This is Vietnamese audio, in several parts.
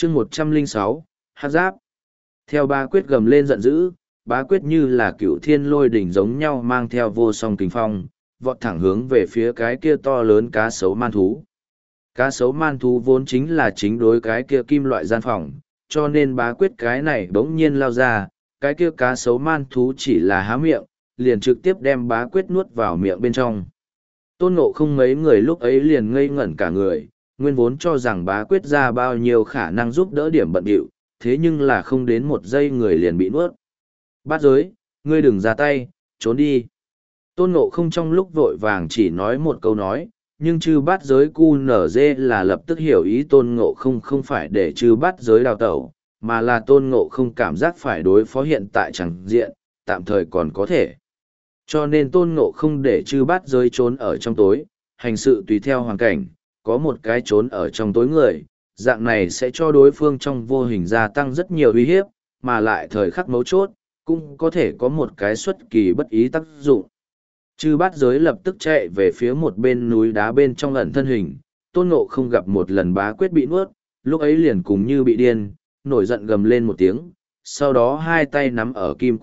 chương 106, hát giáp. Theo bá quyết gầm lên giận dữ, bá quyết như là cựu thiên lôi đỉnh giống nhau mang theo vô song kình phong, vọt thẳng hướng về phía cái kia to lớn cá sấu man thú. Cá sấu man thú vốn chính là chính đối cái kia kim loại gian phòng, cho nên bá quyết cái này bỗng nhiên lao ra, cái kia cá sấu man thú chỉ là há miệng, liền trực tiếp đem bá quyết nuốt vào miệng bên trong. Tôn Ngộ Không mấy người lúc ấy liền ngây ngẩn cả người, nguyên vốn cho rằng bá quyết ra bao nhiêu khả năng giúp đỡ điểm bận điệu, thế nhưng là không đến một giây người liền bị nuốt. Bát giới, ngươi đừng ra tay, trốn đi. Tôn Ngộ Không trong lúc vội vàng chỉ nói một câu nói, nhưng chư bát giới cu nở dê là lập tức hiểu ý Tôn Ngộ Không không phải để chư bát giới đào tẩu, mà là Tôn Ngộ Không cảm giác phải đối phó hiện tại chẳng diện, tạm thời còn có thể. Cho nên Tôn Ngộ Không để chư bát giới trốn ở trong tối, hành sự tùy theo hoàn cảnh, có một cái trốn ở trong tối người, dạng này sẽ cho đối phương trong vô hình gia tăng rất nhiều uy hiếp, mà lại thời khắc mấu chốt, cũng có thể có một cái xuất kỳ bất ý tác dụng. Chư bát giới lập tức chạy về phía một bên núi đá bên trong ẩn thân hình, Tôn Ngộ Không gặp một lần bá quyết bị nuốt, lúc ấy liền cùng như bị điên, nổi giận gầm lên một tiếng, sau đó hai tay nắm ở kim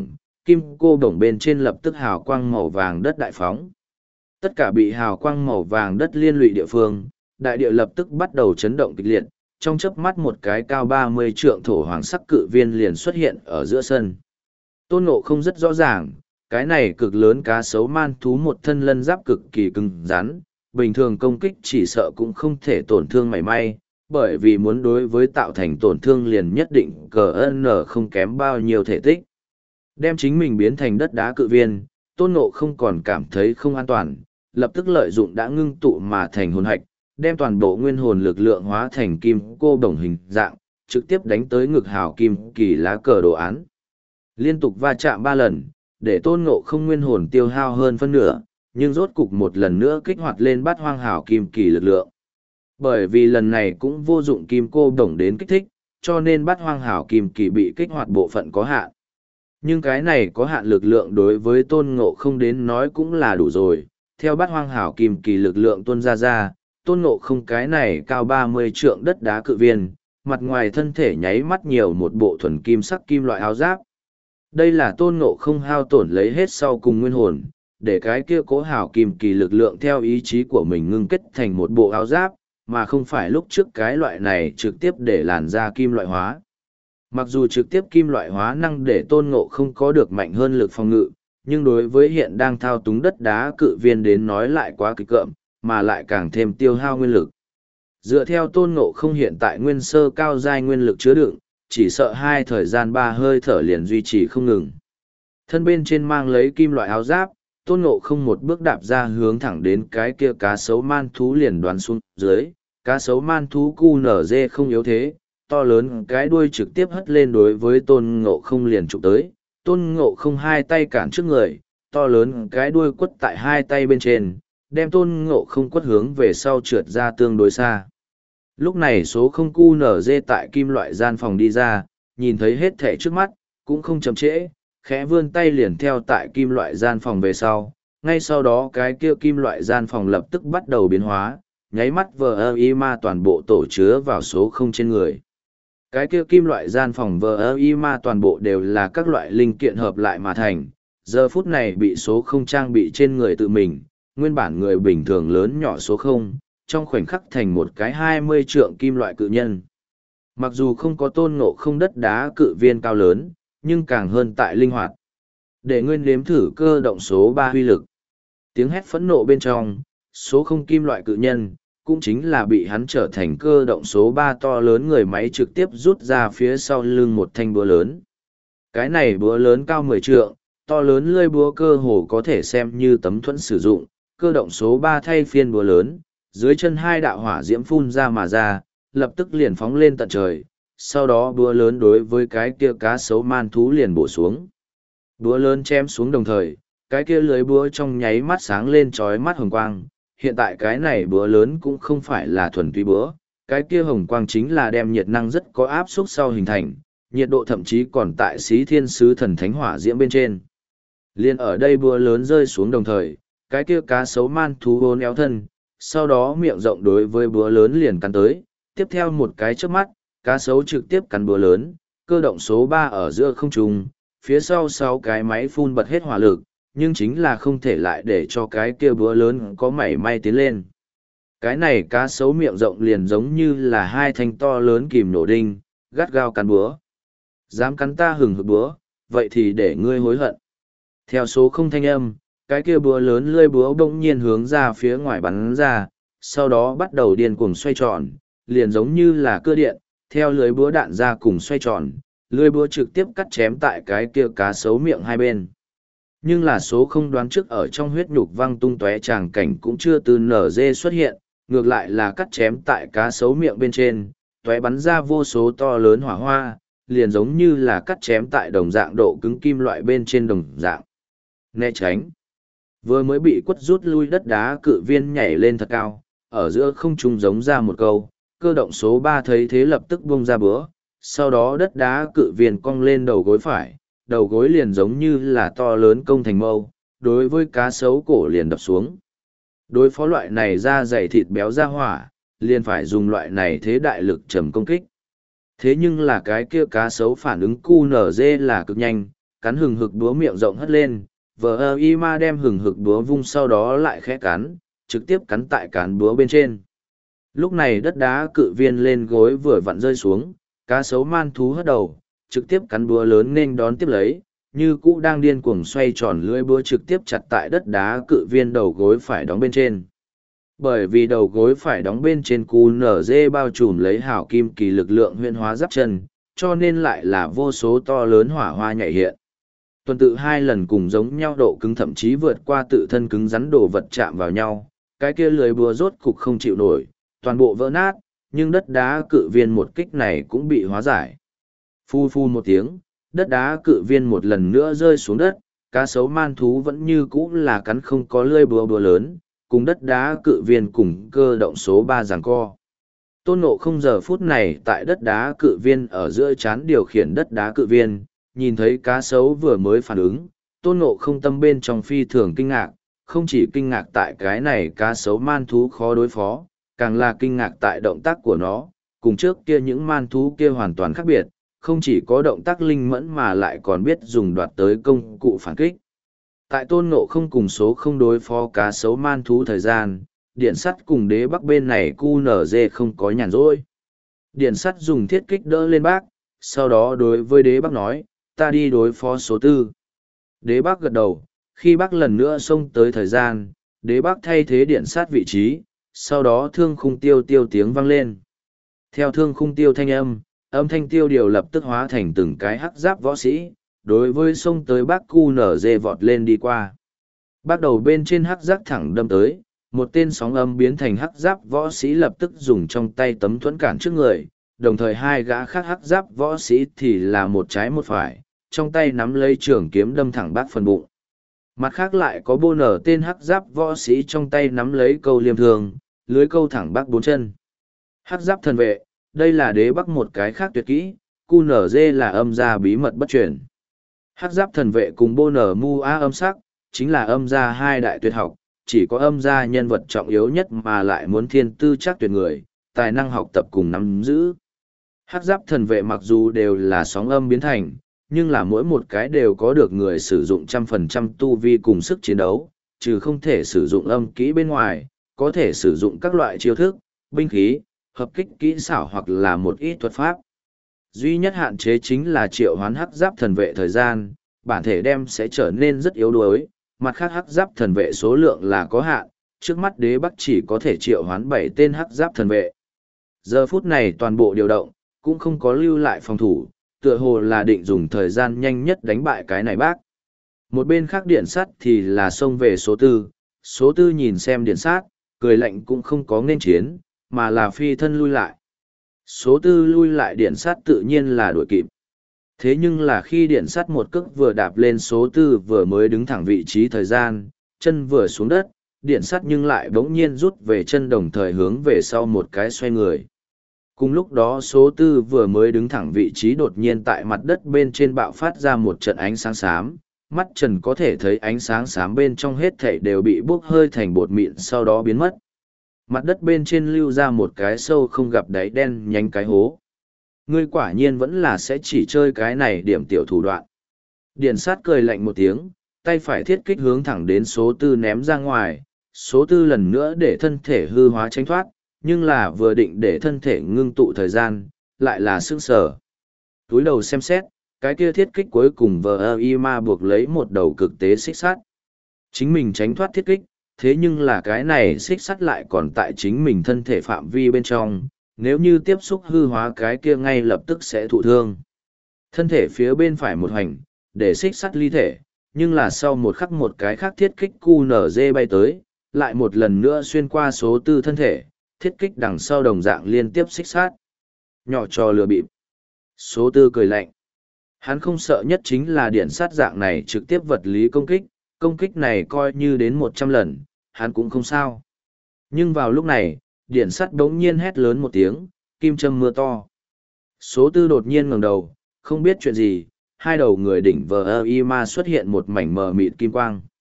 cô đồng bên trên lập tức hào quang màu vàng đất đại phóng. Tất cả bị hào quang màu vàng đất liên lụy địa phương, đại địa lập tức bắt đầu chấn động kịch liệt, trong chớp mắt một cái cao 30 trượng thổ hoàng sắc cự viên liền xuất hiện ở giữa sân. Tôn Ngộ Không rất rõ ràng, cái này cực lớn cá sấu man thú một thân lân giáp cực kỳ cứng rắn, bình thường công kích chỉ sợ cũng không thể tổn thương mảy may, bởi vì muốn đối với tạo thành tổn thương liền nhất định CN không kém bao nhiêu thể tích. Đem chính mình biến thành đất đá cự viên, Tôn Ngộ Không còn cảm thấy không an toàn, lập tức lợi dụng đã ngưng tụ mà thành hồn hạch, đem toàn bộ nguyên hồn lực lượng hóa thành kim cô đồng hình dạng, trực tiếp đánh tới ngực hào kim kỳ lá cờ đồ án. Liên tục va chạm 3 lần, để Tôn Ngộ Không nguyên hồn tiêu hao hơn phân nửa, nhưng rốt cục một lần nữa kích hoạt lên bát hoang hào kim kỳ lực lượng. Bởi vì lần này cũng vô dụng kim cô đồng đến kích thích, cho nên bát hoang hào kim kỳ bị kích hoạt bộ phận có hạn. Nhưng cái này có hạn lực lượng đối với Tôn Ngộ Không đến nói cũng là đủ rồi. Theo bát hoang hảo kim kỳ lực lượng tuôn ra, Tôn Ngộ Không cái này cao 30 trượng đất đá cự viên, mặt ngoài thân thể nháy mắt nhiều một bộ thuần kim sắc kim loại áo giáp. Đây là Tôn Ngộ Không hao tổn lấy hết sau cùng nguyên hồn, để cái kia cố hảo kim kỳ lực lượng theo ý chí của mình ngưng kết thành một bộ áo giáp, mà không phải lúc trước cái loại này trực tiếp để làn da kim loại hóa. Mặc dù trực tiếp kim loại hóa năng để Tôn Ngộ Không có được mạnh hơn lực phòng ngự, nhưng đối với hiện đang thao túng đất đá cự viên đến nói lại quá kịch cợm, mà lại càng thêm tiêu hao nguyên lực. Dựa theo Tôn Ngộ Không hiện tại nguyên sơ cao giai nguyên lực chứa đựng, chỉ sợ hai thời gian 3 hơi thở liền duy trì không ngừng. Thân bên trên mang lấy kim loại áo giáp, Tôn Ngộ Không một bước đạp ra hướng thẳng đến cái kia cá sấu man thú liền đoán xuống dưới, cá sấu man thú cu nở dê không yếu thế, to lớn cái đuôi trực tiếp hất lên đối với Tôn Ngộ Không liền chụp tới. Tôn Ngộ Không hai tay cản trước người, to lớn cái đuôi quất tại hai tay bên trên, đem Tôn Ngộ Không quất hướng về sau trượt ra tương đối xa. Lúc này số không cu nở dê tại kim loại gian phòng đi ra, nhìn thấy hết thể trước mắt, cũng không chậm trễ, khẽ vươn tay liền theo tại kim loại gian phòng về sau. Ngay sau đó cái kia kim loại gian phòng lập tức bắt đầu biến hóa, nháy mắt vờ y ma toàn bộ tổ chứa vào số không trên người. Cái kia kim loại gian phòng vờ y ma toàn bộ đều là các loại linh kiện hợp lại mà thành, giờ phút này bị số không trang bị trên người tự mình, nguyên bản người bình thường lớn nhỏ số không, trong khoảnh khắc thành một cái 20 trượng kim loại cự nhân. Mặc dù không có Tôn Ngộ Không đất đá cự viên cao lớn, nhưng càng hơn tại linh hoạt. Để nguyên nếm thử cơ động số 3 huy lực. Tiếng hét phẫn nộ bên trong, số không kim loại cự nhân, cũng chính là bị hắn trở thành cơ động số 3 to lớn người máy trực tiếp rút ra phía sau lưng một thanh búa lớn. Cái này búa lớn cao 10 trượng, to lớn lưỡi búa cơ hồ có thể xem như tấm thuẫn sử dụng, cơ động số 3 thay phiên búa lớn, dưới chân hai đạo hỏa diễm phun ra mà ra, lập tức liền phóng lên tận trời, sau đó búa lớn đối với cái kia cá sấu man thú liền bổ xuống. Búa lớn chém xuống đồng thời, cái kia lưới búa trong nháy mắt sáng lên chói mắt hồng quang. Hiện tại cái này búa lớn cũng không phải là thuần túy búa, cái kia hồng quang chính là đem nhiệt năng rất có áp suất sau hình thành, nhiệt độ thậm chí còn tại xí thiên sứ thần thánh hỏa diễm bên trên. Liên ở đây búa lớn rơi xuống đồng thời, cái kia cá sấu man thú vốn éo thân, sau đó miệng rộng đối với búa lớn liền cắn tới, tiếp theo một cái chớp mắt, cá sấu trực tiếp cắn búa lớn, cơ động số 3 ở giữa không trung, phía sau 6 cái máy phun bật hết hỏa lực, nhưng chính là không thể lại để cho cái kia búa lớn có mảy may tiến lên. Cái này cá sấu miệng rộng liền giống như là hai thanh to lớn kìm nổ đinh, gắt gao cắn búa. Dám cắn ta hừng hực búa, vậy thì để ngươi hối hận. Theo số không thanh âm, cái kia búa lớn lươi búa bỗng nhiên hướng ra phía ngoài bắn ra, sau đó bắt đầu điên cuồng xoay tròn, liền giống như là cưa điện, theo lưới búa đạn ra cùng xoay tròn, lưới búa trực tiếp cắt chém tại cái kia cá sấu miệng hai bên. Nhưng là số không đoán trước ở trong huyết nhục văng tung tóe tràng cảnh cũng chưa từ nở dê xuất hiện, ngược lại là cắt chém tại cá sấu miệng bên trên, tóe bắn ra vô số to lớn hỏa hoa, liền giống như là cắt chém tại đồng dạng độ cứng kim loại bên trên đồng dạng. Né tránh. Vừa mới bị quất rút lui đất đá cự viên nhảy lên thật cao, ở giữa không trung giống ra một câu, cơ động số 3 thấy thế lập tức bung ra bữa, sau đó đất đá cự viên cong lên đầu gối phải, đầu gối liền giống như là to lớn công thành mâu, đối với cá sấu cổ liền đập xuống. Đối phó loại này da dày thịt béo ra hỏa, liền phải dùng loại này thế đại lực trầm công kích. Thế nhưng là cái kia cá sấu phản ứng QNZ là cực nhanh, cắn hừng hực đúa miệng rộng hất lên, vờ y ma đem hừng hực đúa vung sau đó lại khẽ cắn, trực tiếp cắn tại cán búa bên trên. Lúc này đất đá cự viên lên gối vừa vặn rơi xuống, cá sấu man thú hất đầu, trực tiếp cắn búa lớn nên đón tiếp lấy, như cũ đang điên cuồng xoay tròn lưỡi búa trực tiếp chặt tại đất đá cự viên đầu gối phải đóng bên trên. Bởi vì đầu gối phải đóng bên trên QNZ bao trùm lấy hào kim kỳ lực lượng huyễn hóa giáp chân, cho nên lại là vô số to lớn hỏa hoa nhảy hiện. Tuần tự hai lần cùng giống nhau độ cứng thậm chí vượt qua tự thân cứng rắn đồ vật chạm vào nhau, cái kia lưới búa rốt cục không chịu nổi, toàn bộ vỡ nát, nhưng đất đá cự viên một kích này cũng bị hóa giải. Phu phu một tiếng, đất đá cự viên một lần nữa rơi xuống đất, cá sấu man thú vẫn như cũ là cắn không có lưỡi búa búa lớn, cùng đất đá cự viên cùng cơ động số 3 giằng co. Tôn Ngộ không giờ phút này tại đất đá cự viên ở giữa chán điều khiển đất đá cự viên, nhìn thấy cá sấu vừa mới phản ứng, Tôn Ngộ không tâm bên trong phi thường kinh ngạc, không chỉ kinh ngạc tại cái này cá sấu man thú khó đối phó, càng là kinh ngạc tại động tác của nó, cùng trước kia những man thú kia hoàn toàn khác biệt, không chỉ có động tác linh mẫn mà lại còn biết dùng đoạt tới công cụ phản kích. Tại Tôn Ngộ không cùng số không đối phó cá sấu man thú thời gian, điện sắt cùng đế bắc bên này QNZ không có nhàn rỗi. Điện sắt dùng thiết kích đỡ lên bác, sau đó đối với đế bắc nói, ta đi đối phó số tư. Đế bắc gật đầu, khi bác lần nữa xông tới thời gian, đế bắc thay thế điện sắt vị trí, sau đó thương khung tiêu tiêu tiếng vang lên. Theo thương khung tiêu thanh âm thanh tiêu điều lập tức hóa thành từng cái hắc giáp võ sĩ, đối với xông tới bác QNZ vọt lên đi qua. Bác đầu bên trên hắc giáp thẳng đâm tới, một tên sóng âm biến thành hắc giáp võ sĩ lập tức dùng trong tay tấm thuẫn cản trước người, đồng thời hai gã khác hắc giáp võ sĩ thì là một trái một phải, trong tay nắm lấy trường kiếm đâm thẳng bác phần bụng. Mặt khác lại có bô nở tên hắc giáp võ sĩ trong tay nắm lấy câu liêm thường, lưới câu thẳng bác bốn chân. Hắc giáp thần vệ, đây là đế bắc một cái khác tuyệt kỹ, QNZ là âm gia bí mật bất truyền. Hắc giáp thần vệ cùng bô nở mu a âm sắc, chính là âm gia hai đại tuyệt học, chỉ có âm gia nhân vật trọng yếu nhất mà lại muốn thiên tư chắc tuyệt người, tài năng học tập cùng nắm giữ. Hắc giáp thần vệ mặc dù đều là sóng âm biến thành, nhưng là mỗi một cái đều có được người sử dụng 100% tu vi cùng sức chiến đấu, trừ không thể sử dụng âm kỹ bên ngoài, có thể sử dụng các loại chiêu thức, binh khí, hợp kích kỹ xảo hoặc là một ít thuật pháp. Duy nhất hạn chế chính là triệu hoán hắc giáp thần vệ thời gian, bản thể đem sẽ trở nên rất yếu đuối, mặt khác hắc giáp thần vệ số lượng là có hạn, trước mắt đế bắc chỉ có thể triệu hoán 7 tên hắc giáp thần vệ. Giờ phút này toàn bộ điều động, cũng không có lưu lại phòng thủ, tựa hồ là định dùng thời gian nhanh nhất đánh bại cái này bác. Một bên khác điện sắt thì là xông về số tư nhìn xem điện sát, cười lạnh cũng không có nên chiến, mà là phi thân lui lại. Số tư lui lại điện sát tự nhiên là đuổi kịp. Thế nhưng là khi điện sắt một cước vừa đạp lên số tư vừa mới đứng thẳng vị trí thời gian, chân vừa xuống đất, điện sắt nhưng lại bỗng nhiên rút về chân đồng thời hướng về sau một cái xoay người. Cùng lúc đó số tư vừa mới đứng thẳng vị trí đột nhiên tại mặt đất bên trên bạo phát ra một trận ánh sáng xám, mắt trần có thể thấy ánh sáng xám bên trong hết thảy đều bị bốc hơi thành bột mịn sau đó biến mất. Mặt đất bên trên lưu ra một cái sâu không gặp đáy đen nhánh cái hố. ngươi quả nhiên vẫn là sẽ chỉ chơi cái này điểm tiểu thủ đoạn. Điện sát cười lạnh một tiếng, tay phải thiết kích hướng thẳng đến số tư ném ra ngoài, số tư lần nữa để thân thể hư hóa tránh thoát, nhưng là vừa định để thân thể ngưng tụ thời gian, lại là sững sờ. Túi đầu xem xét, cái kia thiết kích cuối cùng vờ y ma buộc lấy một đầu cực tế xích sắt. Chính mình tránh thoát thiết kích, thế nhưng là cái này xích sắt lại còn tại chính mình thân thể phạm vi bên trong, nếu như tiếp xúc hư hóa cái kia ngay lập tức sẽ thụ thương. Thân thể phía bên phải một hành, để xích sắt ly thể, nhưng là sau một khắc một cái khác thiết kích QNZ bay tới, lại một lần nữa xuyên qua số tư thân thể, thiết kích đằng sau đồng dạng liên tiếp xích sát. Nhỏ trò lừa bịp. Số tư cười lạnh. Hắn không sợ nhất chính là điện sát dạng này trực tiếp vật lý công kích này coi như đến 100 lần, hắn cũng không sao. Nhưng vào lúc này, điện sắt đống nhiên hét lớn một tiếng, kim châm mưa to. Số tư đột nhiên ngẩng đầu, không biết chuyện gì, hai đầu người đỉnh vờ y ma xuất hiện một mảnh mờ mịt kim quang.